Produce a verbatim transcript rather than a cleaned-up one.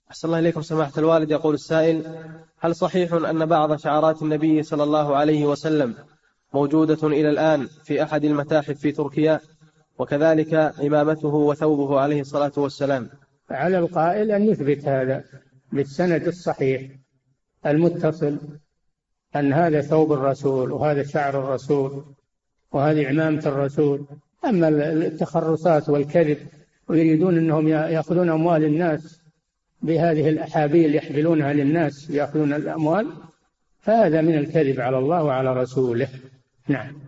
أحسن الله إليكم سماحة الوالد. يقول السائل: هل صحيح أن بعض شعارات النبي صلى الله عليه وسلم موجودة إلى الآن في أحد المتاحف في تركيا، وكذلك عمامته وثوبه عليه الصلاة والسلام؟ على القائل أن يثبت هذا بالسند الصحيح المتصل، أن هذا ثوب الرسول وهذا شعر الرسول وهذه عمامة الرسول. أما التخرصات والكذب ويريدون أنهم يأخذون أموال الناس بهذه الأحابيل يحملونها للناس يأخذون الأموال، فهذا من الكذب على الله وعلى رسوله. نعم.